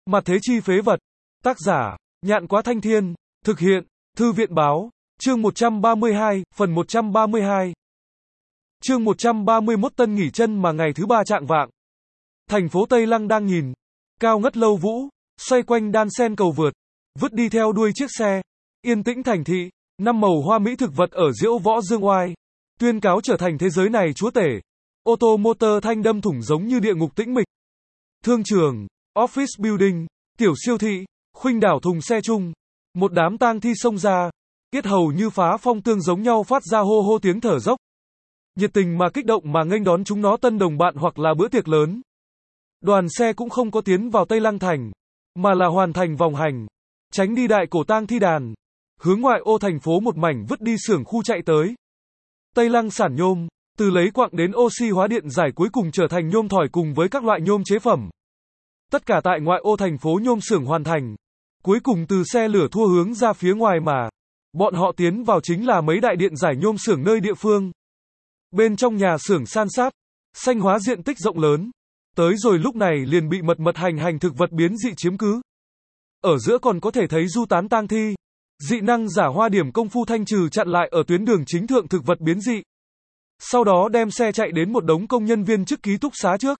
Mặt thế chi phế vật. Tác giả, Nhạn Quá Thanh Thiên. Thực hiện, Thư viện Báo. Chương 132, phần 132. Chương 131 Tân nghỉ chân mà ngày thứ ba trạng vạng. Thành phố Tây Lăng đang nhìn. Cao ngất lâu vũ, xoay quanh đan sen cầu vượt, vứt đi theo đuôi chiếc xe. Yên tĩnh thành thị, năm màu hoa mỹ thực vật ở Diễu Võ Dương Oai. Tuyên cáo trở thành thế giới này chúa tể. Ô tô motor thanh đâm thủng giống như địa ngục tĩnh mịch. Thương trường, office building, tiểu siêu thị, khuynh đảo thùng xe chung. Một đám tang thi xông ra, yết hầu như phá phong tương giống nhau phát ra hô hô tiếng thở dốc. Nhiệt tình mà kích động mà nghênh đón chúng nó tân đồng bạn hoặc là bữa tiệc lớn. Đoàn xe cũng không có tiến vào Tây Lăng Thành, mà là hoàn thành vòng hành, tránh đi đại cổ tang thi đàn, hướng ngoại ô thành phố một mảnh vứt đi xưởng khu chạy tới. Tây Lăng sản nhôm, từ lấy quặng đến oxy hóa điện giải cuối cùng trở thành nhôm thỏi cùng với các loại nhôm chế phẩm. Tất cả tại ngoại ô thành phố nhôm xưởng hoàn thành. Cuối cùng từ xe lửa thua hướng ra phía ngoài mà bọn họ tiến vào chính là mấy đại điện giải nhôm xưởng nơi địa phương. Bên trong nhà xưởng san sát, xanh hóa diện tích rộng lớn. Tới rồi lúc này liền bị mật hành thực vật biến dị chiếm cứ. Ở giữa còn có thể thấy du tán tang thi. Dị năng giả hoa điểm công phu thanh trừ chặn lại ở tuyến đường chính thượng thực vật biến dị. Sau đó đem xe chạy đến một đống công nhân viên chức ký túc xá trước.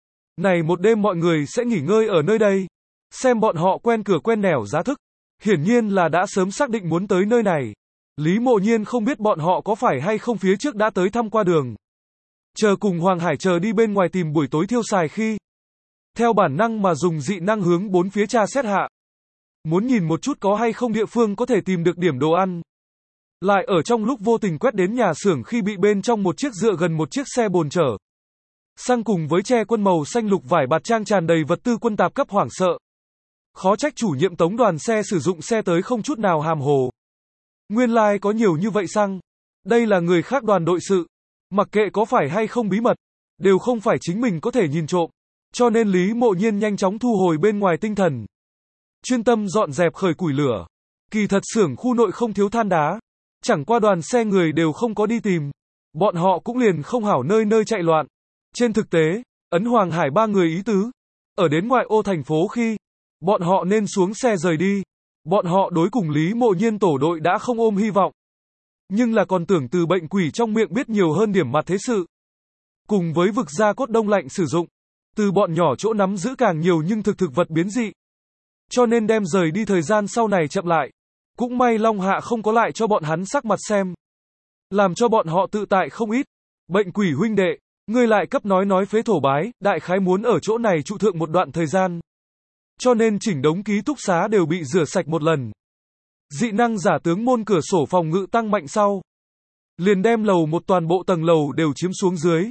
Này một đêm mọi người sẽ nghỉ ngơi ở nơi đây. Xem bọn họ quen cửa quen nẻo giá thức. Hiển nhiên là đã sớm xác định muốn tới nơi này. Lý Mộ Nhiên không biết bọn họ có phải hay không phía trước đã tới thăm qua đường. Chờ cùng Hoàng Hải chờ đi bên ngoài tìm buổi tối thiêu xài khi. Theo bản năng mà dùng dị năng hướng bốn phía tra xét hạ. Muốn nhìn một chút có hay không địa phương có thể tìm được điểm đồ ăn. Lại ở trong lúc vô tình quét đến nhà xưởng khi bị bên trong một chiếc dựa gần một chiếc xe bồn chở xăng cùng với che quân màu xanh lục vải bạt trang tràn đầy vật tư quân tạp cấp hoảng sợ. Khó trách chủ nhiệm tống đoàn xe sử dụng xe tới không chút nào hàm hồ. Nguyên lai có nhiều như vậy xăng. Đây là người khác đoàn đội sự. Mặc kệ có phải hay không bí mật, đều không phải chính mình có thể nhìn trộm. Cho nên Lý Mộ Nhiên nhanh chóng thu hồi bên ngoài tinh thần. Chuyên tâm dọn dẹp khởi củi lửa. Kỳ thật xưởng khu nội không thiếu than đá. Chẳng qua đoàn xe người đều không có đi tìm. Bọn họ cũng liền không hảo nơi nơi chạy loạn. Trên thực tế, Ấn Hoàng Hải ba người ý tứ. Ở đến ngoại ô thành phố khi bọn họ nên xuống xe rời đi. Bọn họ đối cùng Lý Mộ Nhiên tổ đội đã không ôm hy vọng. Nhưng là còn tưởng từ bệnh quỷ trong miệng biết nhiều hơn điểm mặt thế sự. Cùng với vực gia cốt đông lạnh sử dụng. Từ bọn nhỏ chỗ nắm giữ càng nhiều nhưng thực vật biến dị. Cho nên đem rời đi thời gian sau này chậm lại. Cũng may Long Hạ không có lại cho bọn hắn sắc mặt xem. Làm cho bọn họ tự tại không ít. Bệnh quỷ huynh đệ, ngươi lại cấp nói phế thổ bái, đại khái muốn ở chỗ này trụ thượng một đoạn thời gian. Cho nên chỉnh đống ký túc xá đều bị rửa sạch một lần. Dị năng giả tướng môn cửa sổ phòng ngự tăng mạnh sau. Liền đem lầu một toàn bộ tầng lầu đều chiếm xuống dưới.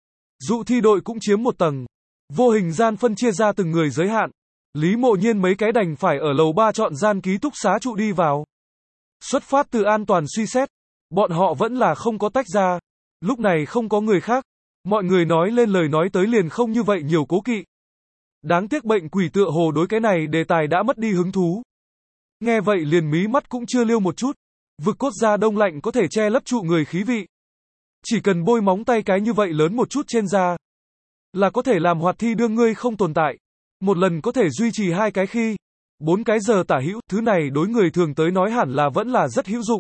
Dụ thi đội cũng chiếm một tầng. Vô hình gian phân chia ra từng người giới hạn. Lý Mộ Nhiên mấy cái đành phải ở lầu 3 chọn gian ký túc xá trụ đi vào. Xuất phát từ an toàn suy xét. Bọn họ vẫn là không có tách ra. Lúc này không có người khác. Mọi người nói lên lời nói tới liền không như vậy nhiều cố kỵ. Đáng tiếc bệnh quỷ tựa hồ đối cái này đề tài đã mất đi hứng thú. Nghe vậy liền mí mắt cũng chưa liêu một chút. Vực cốt da đông lạnh có thể che lấp trụ người khí vị. Chỉ cần bôi móng tay cái như vậy lớn một chút trên da. Là có thể làm hoạt thi đương ngươi không tồn tại. Một lần có thể duy trì 2 cái khi 4 cái giờ tả hữu, thứ này đối người thường tới nói hẳn là vẫn là rất hữu dụng.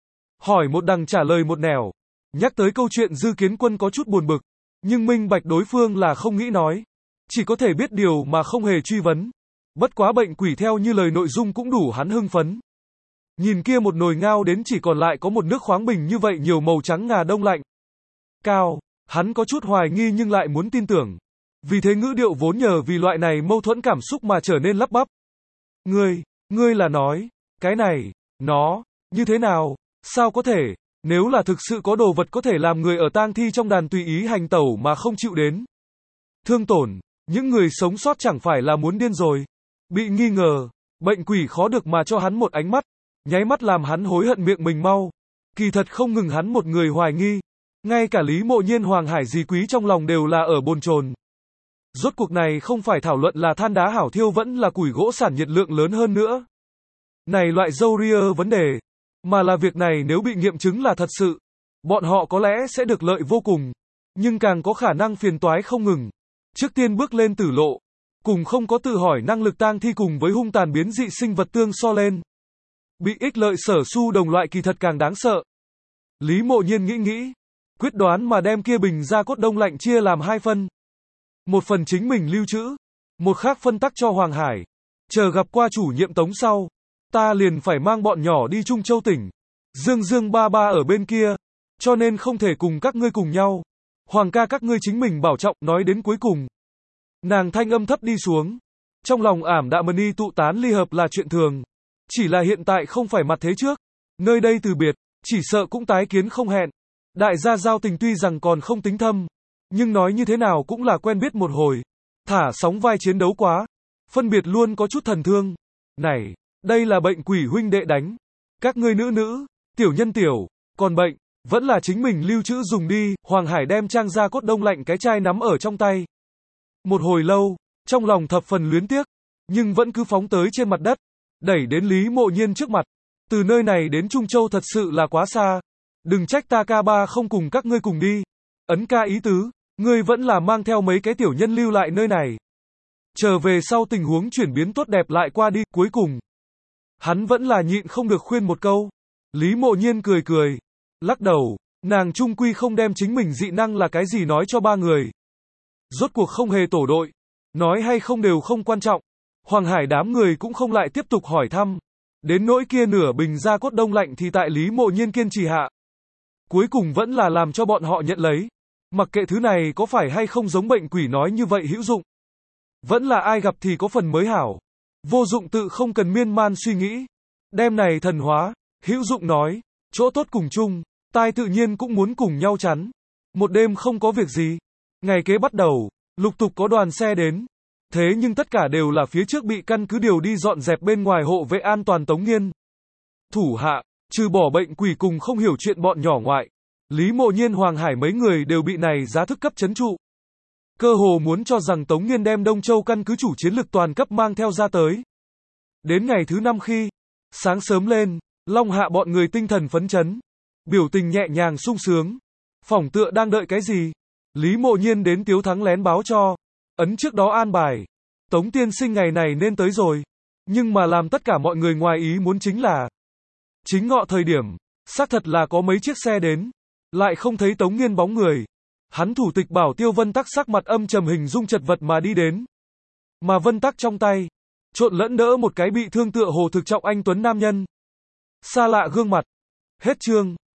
Hỏi một đằng trả lời một nẻo. Nhắc tới câu chuyện Dư Kiến Quân có chút buồn bực. Nhưng minh bạch đối phương là không nghĩ nói. Chỉ có thể biết điều mà không hề truy vấn. Bất quá bệnh quỷ theo như lời nội dung cũng đủ hắn hưng phấn. Nhìn kia một nồi ngao đến chỉ còn lại có một nước khoáng bình như vậy nhiều màu trắng ngà đông lạnh. Cao, hắn có chút hoài nghi nhưng lại muốn tin tưởng. Vì thế ngữ điệu vốn nhờ vì loại này mâu thuẫn cảm xúc mà trở nên lắp bắp. Ngươi là nói, cái này, nó, như thế nào, sao có thể, nếu là thực sự có đồ vật có thể làm người ở tang thi trong đàn tùy ý hành tẩu mà không chịu đến thương tổn, những người sống sót chẳng phải là muốn điên rồi. Bị nghi ngờ, bệnh quỷ khó được mà cho hắn một ánh mắt, nháy mắt làm hắn hối hận miệng mình mau. Kỳ thật không ngừng hắn một người hoài nghi, ngay cả Lý Mộ Nhiên Hoàng Hải Dì Quý trong lòng đều là ở bồn chồn. Rốt cuộc này không phải thảo luận là than đá hảo thiêu vẫn là củi gỗ sản nhiệt lượng lớn hơn nữa. Này loại dâu ria vấn đề, mà là việc này nếu bị nghiệm chứng là thật sự, bọn họ có lẽ sẽ được lợi vô cùng, nhưng càng có khả năng phiền toái không ngừng. Trước tiên bước lên tử lộ, Cùng không có tự hỏi năng lực tang thi cùng với hung tàn biến dị sinh vật tương so lên. Bị ích lợi sở su đồng loại kỳ thật càng đáng sợ. Lý Mộ Nhiên nghĩ, quyết đoán mà đem kia bình gia cốt đông lạnh chia làm 2 phần. Một phần chính mình lưu trữ, một khác phân tắc cho Hoàng Hải. Chờ gặp qua chủ nhiệm Tống sau, ta liền phải mang bọn nhỏ đi Trung Châu tỉnh. Dương ba ba ở bên kia, cho nên không thể cùng các ngươi cùng nhau. Hoàng ca các ngươi chính mình bảo trọng, nói đến cuối cùng. Nàng thanh âm thấp đi xuống. Trong lòng ảm đạm mani tụ tán ly hợp là chuyện thường. Chỉ là hiện tại không phải mặt thế trước. Nơi đây từ biệt, chỉ sợ cũng tái kiến không hẹn. Đại gia giao tình tuy rằng còn không tính thâm, nhưng nói như thế nào cũng là quen biết một hồi. Thả sóng vai chiến đấu quá. Phân biệt luôn có chút thần thương. Này, đây là bệnh quỷ huynh đệ đánh. Các ngươi nữ, tiểu nhân tiểu, còn bệnh, vẫn là chính mình lưu trữ dùng đi. Hoàng Hải đem trang gia cốt đông lạnh cái chai nắm ở trong tay. Một hồi lâu, trong lòng thập phần luyến tiếc, nhưng vẫn cứ phóng tới trên mặt đất, đẩy đến Lý Mộ Nhiên trước mặt. Từ nơi này đến Trung Châu thật sự là quá xa. Đừng trách ta ca ba không cùng các ngươi cùng đi. Ấn ca ý tứ, ngươi vẫn là mang theo mấy cái tiểu nhân lưu lại nơi này. Trở về sau tình huống chuyển biến tốt đẹp lại qua đi, cuối cùng. Hắn vẫn là nhịn không được khuyên một câu. Lý Mộ Nhiên cười, lắc đầu, nàng trung quy không đem chính mình dị năng là cái gì nói cho ba người. Rốt cuộc không hề tổ đội, nói hay không đều không quan trọng. Hoàng Hải đám người cũng không lại tiếp tục hỏi thăm. Đến nỗi kia nửa bình gia cốt đông lạnh thì tại Lý Mộ Nhiên kiên trì hạ. Cuối cùng vẫn là làm cho bọn họ nhận lấy. Mặc kệ thứ này có phải hay không giống bệnh quỷ nói như vậy hữu dụng. Vẫn là ai gặp thì có phần mới hảo. Vô dụng tự không cần miên man suy nghĩ. Đem này thần hóa, hữu dụng nói, chỗ tốt cùng chung, tai tự nhiên cũng muốn cùng nhau chắn. Một đêm không có việc gì. Ngày kế bắt đầu, lục tục có đoàn xe đến. Thế nhưng tất cả đều là phía trước bị căn cứ điều đi dọn dẹp bên ngoài hộ vệ an toàn Tống Nghiên. Thủ hạ, trừ bỏ bệnh quỷ cùng không hiểu chuyện bọn nhỏ ngoại. Lý Mộ Nhiên Hoàng Hải mấy người đều bị này giá thức cấp chấn trụ. Cơ hồ muốn cho rằng Tống Nghiên đem Đông Châu căn cứ chủ chiến lực toàn cấp mang theo ra tới. Đến ngày thứ 5 khi, sáng sớm lên, Long Hạ bọn người tinh thần phấn chấn. Biểu tình nhẹ nhàng sung sướng. Phỏng tựa đang đợi cái gì? Lý Mộ Nhiên đến Tiếu Thắng lén báo cho. Ấn trước đó an bài. Tống tiên sinh ngày này nên tới rồi. Nhưng mà làm tất cả mọi người ngoài ý muốn chính là. Chính ngọ thời điểm, xác thật là có mấy chiếc xe đến. Lại không thấy Tống Nghiên bóng người. Hắn thủ tịch bảo Tiêu Vân Tắc sắc mặt âm trầm hình dung chật vật mà đi đến. Mà Vân Tắc trong tay, trộn lẫn đỡ một cái bị thương tựa hồ thực trọng anh tuấn nam nhân. Xa lạ gương mặt. Hết chương.